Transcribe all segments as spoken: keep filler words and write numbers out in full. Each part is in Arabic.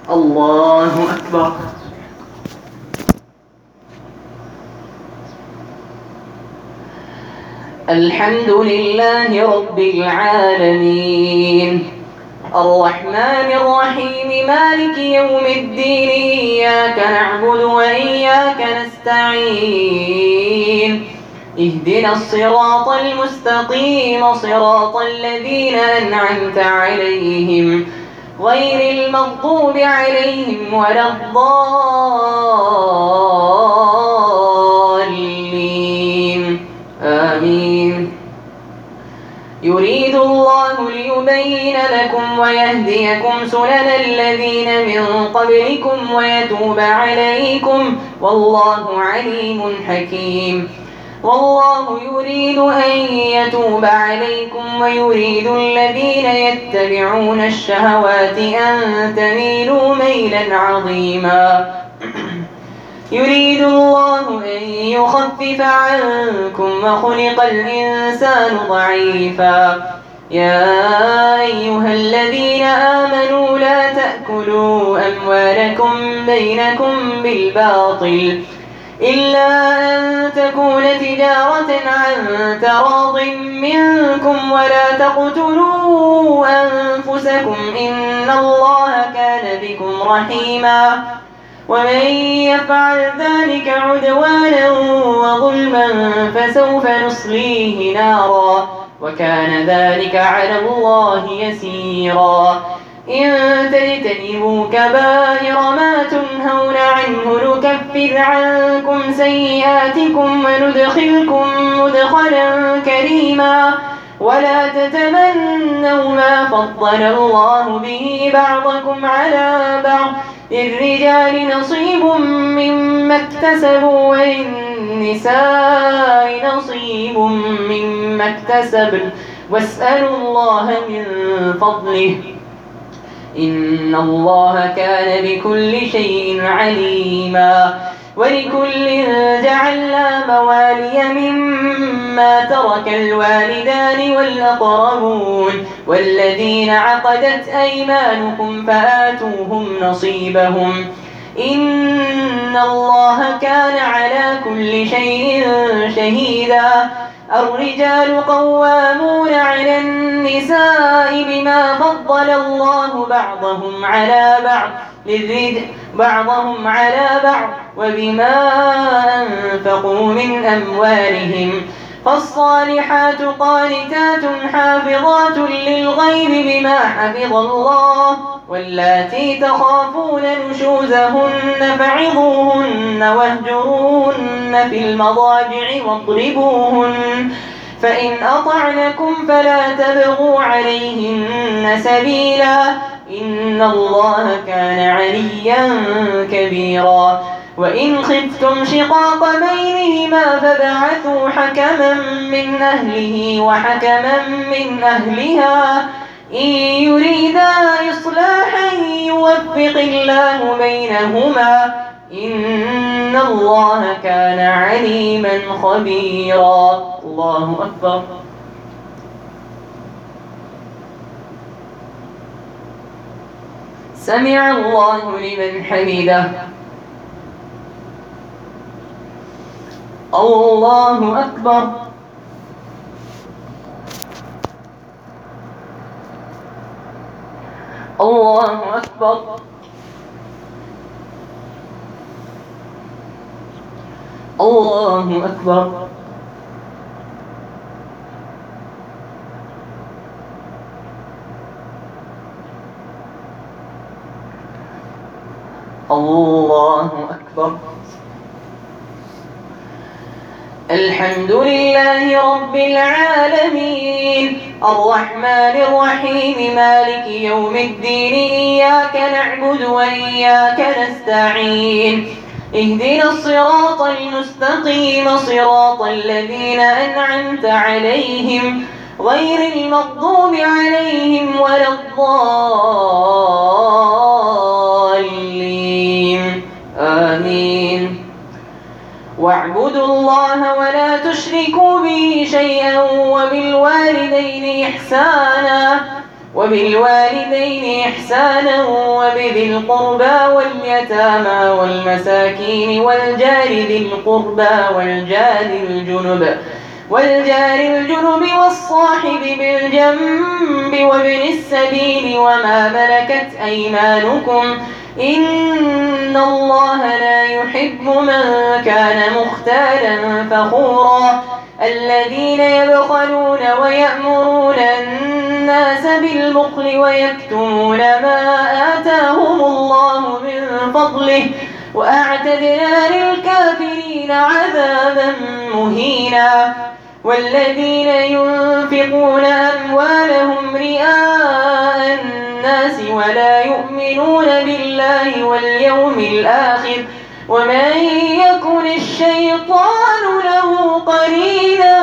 الله أكبر. الحمد لله رب العالمين الرحمن الرحيم مالك يوم الدين إياك نعبد وإياك نستعين اهدنا الصراط المستقيم صراط الذين أنعمت عليهم غير المغضوب عليهم ولا الضالين آمين. يريد الله ليبين لكم ويهديكم سنن الذين من قبلكم ويتوب عليكم والله عليم حكيم. والله يريد أن يتوب عليكم ويريد الذين يتبعون الشهوات أن تميلوا ميلا عظيما. يريد الله أن يخفف عنكم وخلق الإنسان ضعيفا. يا أيها الذين آمنوا لا تأكلوا أموالكم بينكم بالباطل إلا أن تكون تجارة عن تراض منكم ولا تقتلوا أنفسكم إن الله كان بكم رحيما. ومن يفعل ذلك عدوانا وظلما فسوف نصليه نارا وكان ذلك على الله يسيرا. إن تجتنبوا كبائر ما تنهون عنه نكفر عنكم سيئاتكم وندخلكم مدخلا كريما. ولا تتمنوا ما فضل الله به بعضكم على بعض للرجال نصيب مما اكتسبوا وللنساء نصيب مما اكتسبن واسألوا الله من فضله إن الله كان بكل شيء عليما. ولكل جعلنا موالي مما ترك الوالدان والأقربون والذين عقدت أيمانكم فآتوهم نصيبهم إن الله كان على كل شيء شهيدا. الرجال قوامون على النساء بما فضل الله بعضهم على بعض للرجال بعضهم على بعض وبما أنفقوا من أموالهم. فالصالحات قانتات حافظات للغيب بما حفظ الله واللاتي تخافون نشوزهن فعظوهن واهجروهن في المضاجع واضربوهن فإن أطعنكم فلا تبغوا عليهن سبيلا إن الله كان عليا كبيرا. وإن خفتم شقاق بينهما فبعثوا حكما من أهله وحكما من أهلها إن يريدا إصلاحا يوفق الله بينهما إن الله كان عليما خبيرا. الله أكبر. سمع الله لمن حمده. الله أكبر. الله أكبر. الله أكبر. الله أكبر. الحمد لله رب العالمين الرحمن الرحيم مالك يوم الدين إياك نعبد وإياك نستعين اهدنا الصراط المستقيم صراط الذين أنعمت عليهم غير المغضوب عليهم ولا الضالين آمين. واعبدوا الله ولا تشركوا به شيئا وبالوالدين إحسانا وبالوالدين إحسانا وبذي القربى واليتامى والمساكين والجار ذي القربى والجار الجنب والجار الجنب والصاحب بالجنب وابن السبيل وما ملكت أيمانكم إن الله لا يحب من كان مختالا فخورا الذين يبخلون ويأمرون الناس بالبخل ويكتمون ما آتاهم الله من فضله وأعتدنا للكافرين عذابا مهينا والذين ينفقون أموالهم رئاء الناس ولا يؤمنون بالله واليوم الآخر ومن يكن الشيطان له قرينا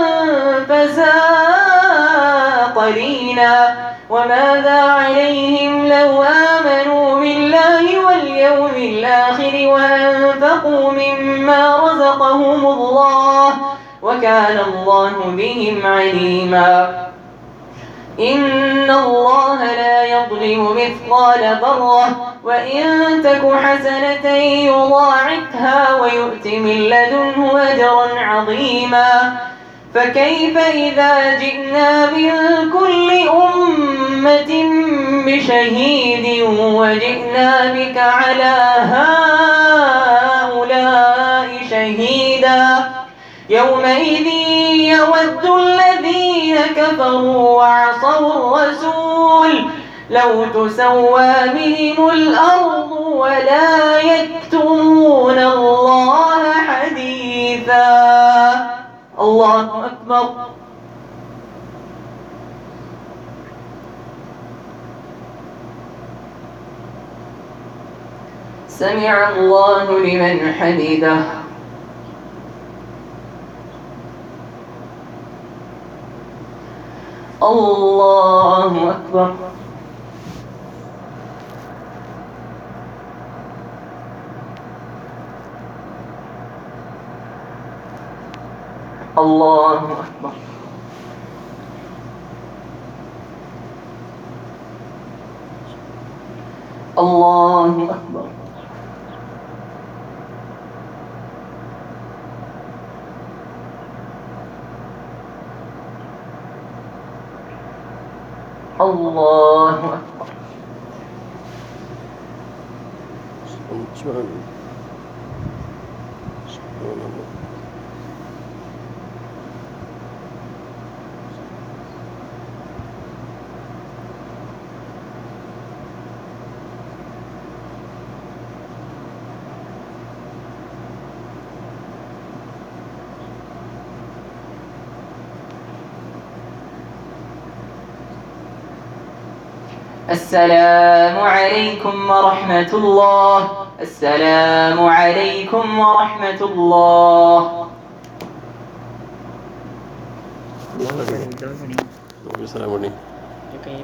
فساء قرينا وماذا عليهم لو آمنوا بالله واليوم الآخر وأنفقوا مما رزقهم الله وكان الله بهم عليما إن الله لا يظلم مثقال ذرة وإن تك حسنة يضاعفها ويؤت من لدنه أجرا عظيما فكيف إذا جئنا من كل أمة بشهيد وجئنا بك على هؤلاء شهيدا يومئذ يود الذين كفروا وعصوا الرسول لو تسوى بهم الأرض ولا يكتمون الله حديثا الله أكبر سمع الله لمن حمده الله أكبر الله أكبر الله أكبر الله أكبر السلام عليكم ورحمة الله السلام عليكم ورحمة الله السلام عليكم